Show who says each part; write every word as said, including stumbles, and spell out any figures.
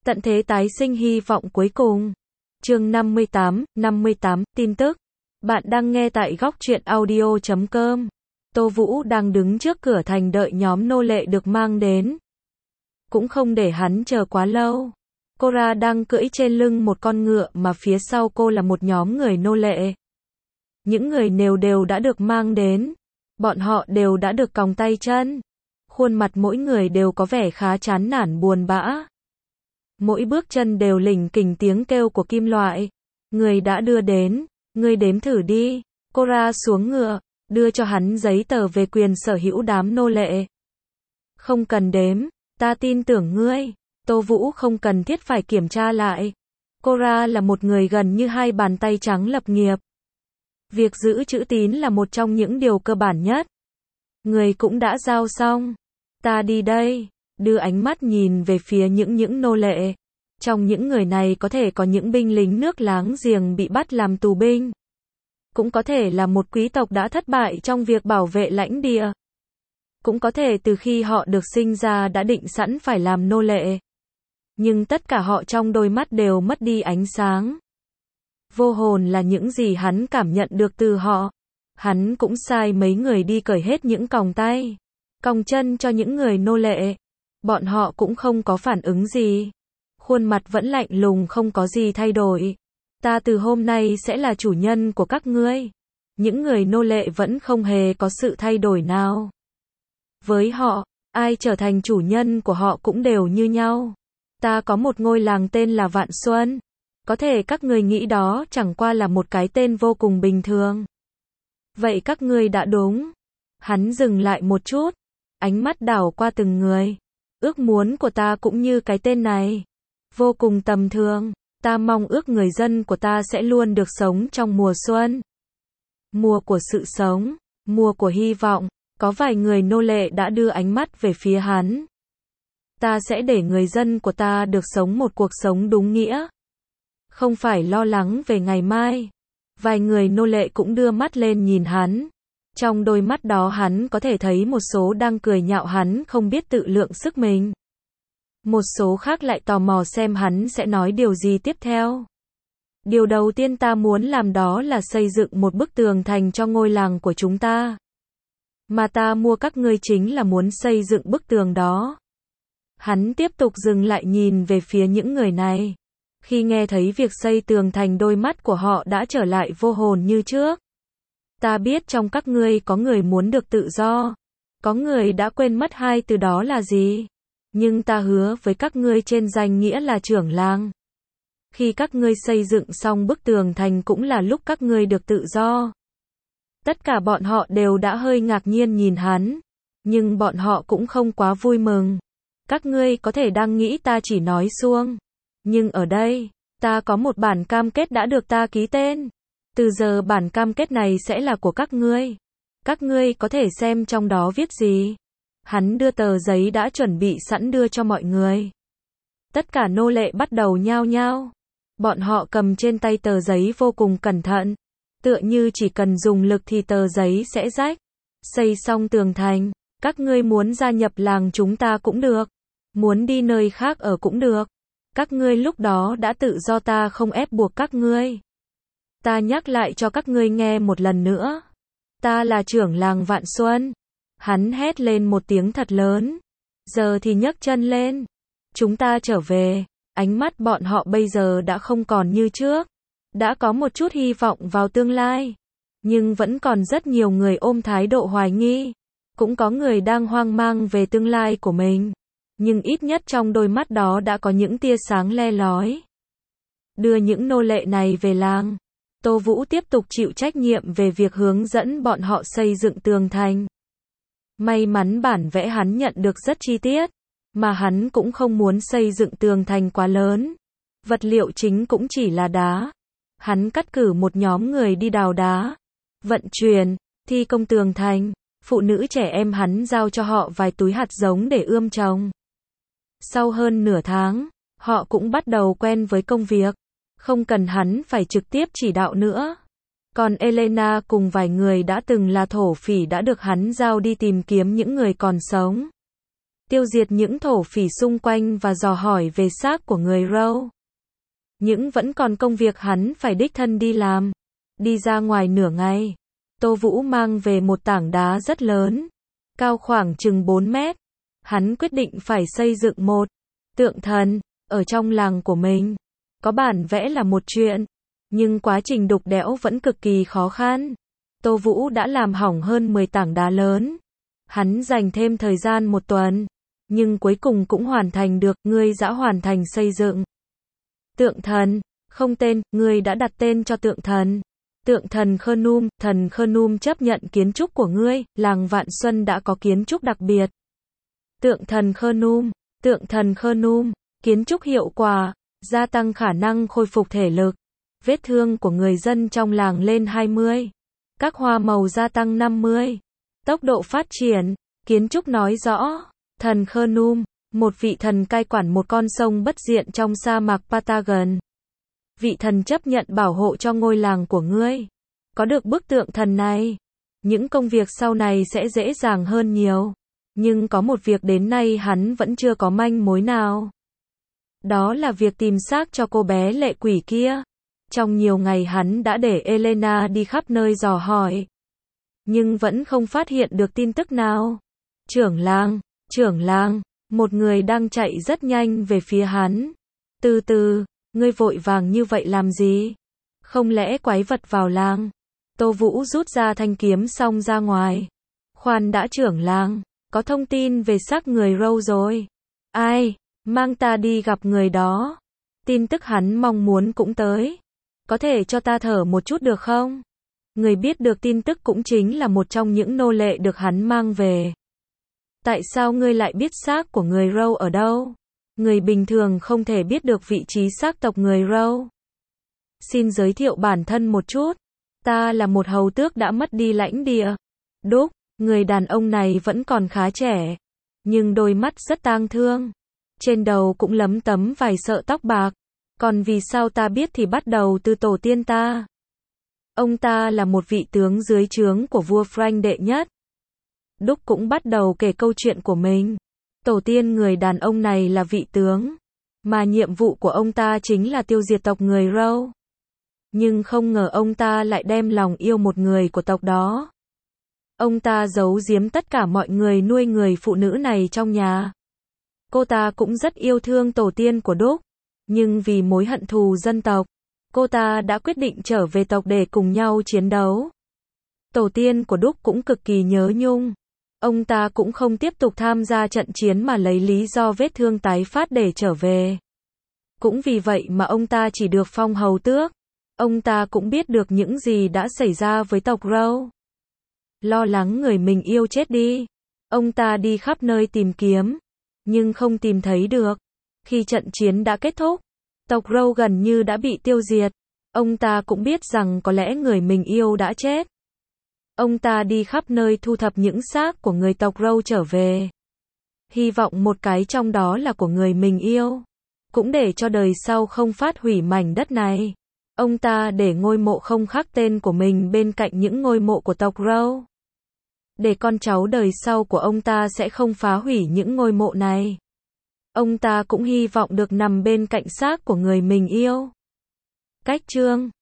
Speaker 1: Tận thế tái sinh hy vọng cuối cùng. Chương năm mươi tám, năm mươi tám, tin tức. Bạn đang nghe tại góc truyện audio chấm com. Tô Vũ đang đứng trước cửa thành đợi nhóm nô lệ được mang đến. Cũng không để hắn chờ quá lâu. Cora đang cưỡi trên lưng một con ngựa mà phía sau cô là một nhóm người nô lệ. Những người nều đều đã được mang đến. Bọn họ đều đã được còng tay chân. Khuôn mặt mỗi người đều có vẻ khá chán nản buồn bã. Mỗi bước chân đều lỉnh kỉnh tiếng kêu của kim loại. Người đã đưa đến, ngươi đếm thử đi. Cora xuống ngựa, đưa cho hắn giấy tờ về quyền sở hữu đám nô lệ. Không cần đếm, ta tin tưởng ngươi. Tô Vũ không cần thiết phải kiểm tra lại. Cora là một người gần như hai bàn tay trắng lập nghiệp. Việc giữ chữ tín là một trong những điều cơ bản nhất. Người cũng đã giao xong. Ta đi đây. Đưa ánh mắt nhìn về phía những những nô lệ. Trong những người này có thể có những binh lính nước láng giềng bị bắt làm tù binh. Cũng có thể là một quý tộc đã thất bại trong việc bảo vệ lãnh địa. Cũng có thể từ khi họ được sinh ra đã định sẵn phải làm nô lệ. Nhưng tất cả họ trong đôi mắt đều mất đi ánh sáng. Vô hồn là những gì hắn cảm nhận được từ họ. Hắn cũng sai mấy người đi cởi hết những còng tay, còng chân cho những người nô lệ. Bọn họ cũng không có phản ứng gì. Khuôn mặt vẫn lạnh lùng không có gì thay đổi. Ta từ hôm nay sẽ là chủ nhân của các ngươi. Những người nô lệ vẫn không hề có sự thay đổi nào. Với họ, ai trở thành chủ nhân của họ cũng đều như nhau. Ta có một ngôi làng tên là Vạn Xuân. Có thể các ngươi nghĩ đó chẳng qua là một cái tên vô cùng bình thường. Vậy các ngươi đã đúng. Hắn dừng lại một chút. Ánh mắt đảo qua từng người. Ước muốn của ta cũng như cái tên này. Vô cùng tầm thường. Ta mong ước người dân của ta sẽ luôn được sống trong mùa xuân. Mùa của sự sống. Mùa của hy vọng. Có vài người nô lệ đã đưa ánh mắt về phía hắn. Ta sẽ để người dân của ta được sống một cuộc sống đúng nghĩa. Không phải lo lắng về ngày mai. Vài người nô lệ cũng đưa mắt lên nhìn hắn. Trong đôi mắt đó hắn có thể thấy một số đang cười nhạo hắn không biết tự lượng sức mình. Một số khác lại tò mò xem hắn sẽ nói điều gì tiếp theo. Điều đầu tiên ta muốn làm đó là xây dựng một bức tường thành cho ngôi làng của chúng ta. Mà ta mua các ngươi chính là muốn xây dựng bức tường đó. Hắn tiếp tục dừng lại nhìn về phía những người này. Khi nghe thấy việc xây tường thành, đôi mắt của họ đã trở lại vô hồn như trước. Ta biết trong các ngươi có người muốn được tự do. Có người đã quên mất hai từ đó là gì. Nhưng ta hứa với các ngươi trên danh nghĩa là trưởng làng. Khi các ngươi xây dựng xong bức tường thành cũng là lúc các ngươi được tự do. Tất cả bọn họ đều đã hơi ngạc nhiên nhìn hắn. Nhưng bọn họ cũng không quá vui mừng. Các ngươi có thể đang nghĩ ta chỉ nói suông. Nhưng ở đây, ta có một bản cam kết đã được ta ký tên. Từ giờ bản cam kết này sẽ là của các ngươi. Các ngươi có thể xem trong đó viết gì. Hắn đưa tờ giấy đã chuẩn bị sẵn đưa cho mọi người. Tất cả nô lệ bắt đầu nhao nhao. Bọn họ cầm trên tay tờ giấy vô cùng cẩn thận. Tựa như chỉ cần dùng lực thì tờ giấy sẽ rách. Xây xong tường thành, các ngươi muốn gia nhập làng chúng ta cũng được. Muốn đi nơi khác ở cũng được. Các ngươi lúc đó đã tự do, ta không ép buộc các ngươi. Ta nhắc lại cho các ngươi nghe một lần nữa. Ta là trưởng làng Vạn Xuân. Hắn hét lên một tiếng thật lớn. Giờ thì nhấc chân lên. Chúng ta trở về. Ánh mắt bọn họ bây giờ đã không còn như trước. Đã có một chút hy vọng vào tương lai. Nhưng vẫn còn rất nhiều người ôm thái độ hoài nghi. Cũng có người đang hoang mang về tương lai của mình. Nhưng ít nhất trong đôi mắt đó đã có những tia sáng le lói. Đưa những nô lệ này về làng. Tô Vũ tiếp tục chịu trách nhiệm về việc hướng dẫn bọn họ xây dựng tường thành. May mắn bản vẽ hắn nhận được rất chi tiết. Mà hắn cũng không muốn xây dựng tường thành quá lớn. Vật liệu chính cũng chỉ là đá. Hắn cắt cử một nhóm người đi đào đá. Vận chuyển, thi công tường thành. Phụ nữ trẻ em hắn giao cho họ vài túi hạt giống để ươm trồng. Sau hơn nửa tháng, họ cũng bắt đầu quen với công việc. Không cần hắn phải trực tiếp chỉ đạo nữa. Còn Elena cùng vài người đã từng là thổ phỉ đã được hắn giao đi tìm kiếm những người còn sống. tiêu diệt những thổ phỉ xung quanh và dò hỏi về xác của người Râu. Nhưng vẫn còn công việc hắn phải đích thân đi làm. Đi ra ngoài nửa ngày, Tô Vũ mang về một tảng đá rất lớn, cao khoảng chừng bốn mét. Hắn quyết định phải xây dựng một tượng thần ở trong làng của mình. Có bản vẽ là một chuyện, nhưng quá trình đục đẽo vẫn cực kỳ khó khăn. Tô Vũ đã làm hỏng hơn mười tảng đá lớn. Hắn dành thêm thời gian một tuần, nhưng cuối cùng cũng hoàn thành được. Ngươi đã hoàn thành xây dựng tượng thần, không tên, ngươi đã đặt tên cho tượng thần. Tượng thần Khơ Num, thần Khơ Num chấp nhận kiến trúc của ngươi, làng Vạn Xuân đã có kiến trúc đặc biệt. Tượng thần Khơ Num, tượng thần Khơ Num, kiến trúc hiệu quả, gia tăng khả năng khôi phục thể lực. Vết thương của người dân trong làng lên hai mươi. Các hoa màu gia tăng năm mươi. Tốc độ phát triển, kiến trúc nói rõ, thần Khơ Num, một vị thần cai quản một con sông bất diện trong sa mạc Patagon. Vị thần chấp nhận bảo hộ cho ngôi làng của ngươi. Có được bức tượng thần này, những công việc sau này sẽ dễ dàng hơn nhiều. Nhưng có một việc đến nay hắn vẫn chưa có manh mối nào. Đó là việc tìm xác cho cô bé lệ quỷ kia. Trong nhiều ngày hắn đã để Elena đi khắp nơi dò hỏi, nhưng vẫn không phát hiện được tin tức nào. Trưởng làng, trưởng làng, một người đang chạy rất nhanh về phía hắn. Từ từ, ngươi vội vàng như vậy làm gì? Không lẽ quái vật vào làng? Tô Vũ rút ra thanh kiếm xong ra ngoài. Khoan đã, trưởng làng, có thông tin về xác người Râu rồi. Ai? Mang ta đi gặp người đó. Tin tức hắn mong muốn cũng tới. Có thể cho ta thở một chút được không? Người biết được tin tức cũng chính là một trong những nô lệ được hắn mang về. Tại sao ngươi lại biết xác của người Râu ở đâu? Người bình thường không thể biết được vị trí xác tộc người Râu. Xin giới thiệu bản thân một chút. Ta là một hầu tước đã mất đi lãnh địa. Đúc, người đàn ông này vẫn còn khá trẻ, nhưng đôi mắt rất tang thương. Trên đầu cũng lấm tấm vài sợi tóc bạc. Còn vì sao ta biết thì bắt đầu từ tổ tiên ta. Ông ta là một vị tướng dưới trướng của vua Frank đệ nhất. Đúc cũng bắt đầu kể câu chuyện của mình. Tổ tiên người đàn ông này là vị tướng, mà nhiệm vụ của ông ta chính là tiêu diệt tộc người Râu. Nhưng không ngờ ông ta lại đem lòng yêu một người của tộc đó. Ông ta giấu giếm tất cả mọi người nuôi người phụ nữ này trong nhà. Cô ta cũng rất yêu thương tổ tiên của Đúc, nhưng vì mối hận thù dân tộc, cô ta đã quyết định trở về tộc để cùng nhau chiến đấu. Tổ tiên của Đúc cũng cực kỳ nhớ nhung. Ông ta cũng không tiếp tục tham gia trận chiến mà lấy lý do vết thương tái phát để trở về. Cũng vì vậy mà ông ta chỉ được phong hầu tước. Ông ta cũng biết được những gì đã xảy ra với tộc Râu. Lo lắng người mình yêu chết đi, ông ta đi khắp nơi tìm kiếm, nhưng không tìm thấy được. Khi trận chiến đã kết thúc, tộc Râu gần như đã bị tiêu diệt. Ông ta cũng biết rằng có lẽ người mình yêu đã chết. Ông ta đi khắp nơi thu thập những xác của người tộc Râu trở về. Hy vọng một cái trong đó là của người mình yêu. Cũng để cho đời sau không phát hủy mảnh đất này. Ông ta để ngôi mộ không khắc tên của mình bên cạnh những ngôi mộ của tộc Râu. Để con cháu đời sau của ông ta sẽ không phá hủy những ngôi mộ này. Ông ta cũng hy vọng được nằm bên cạnh xác của người mình yêu. Cách chương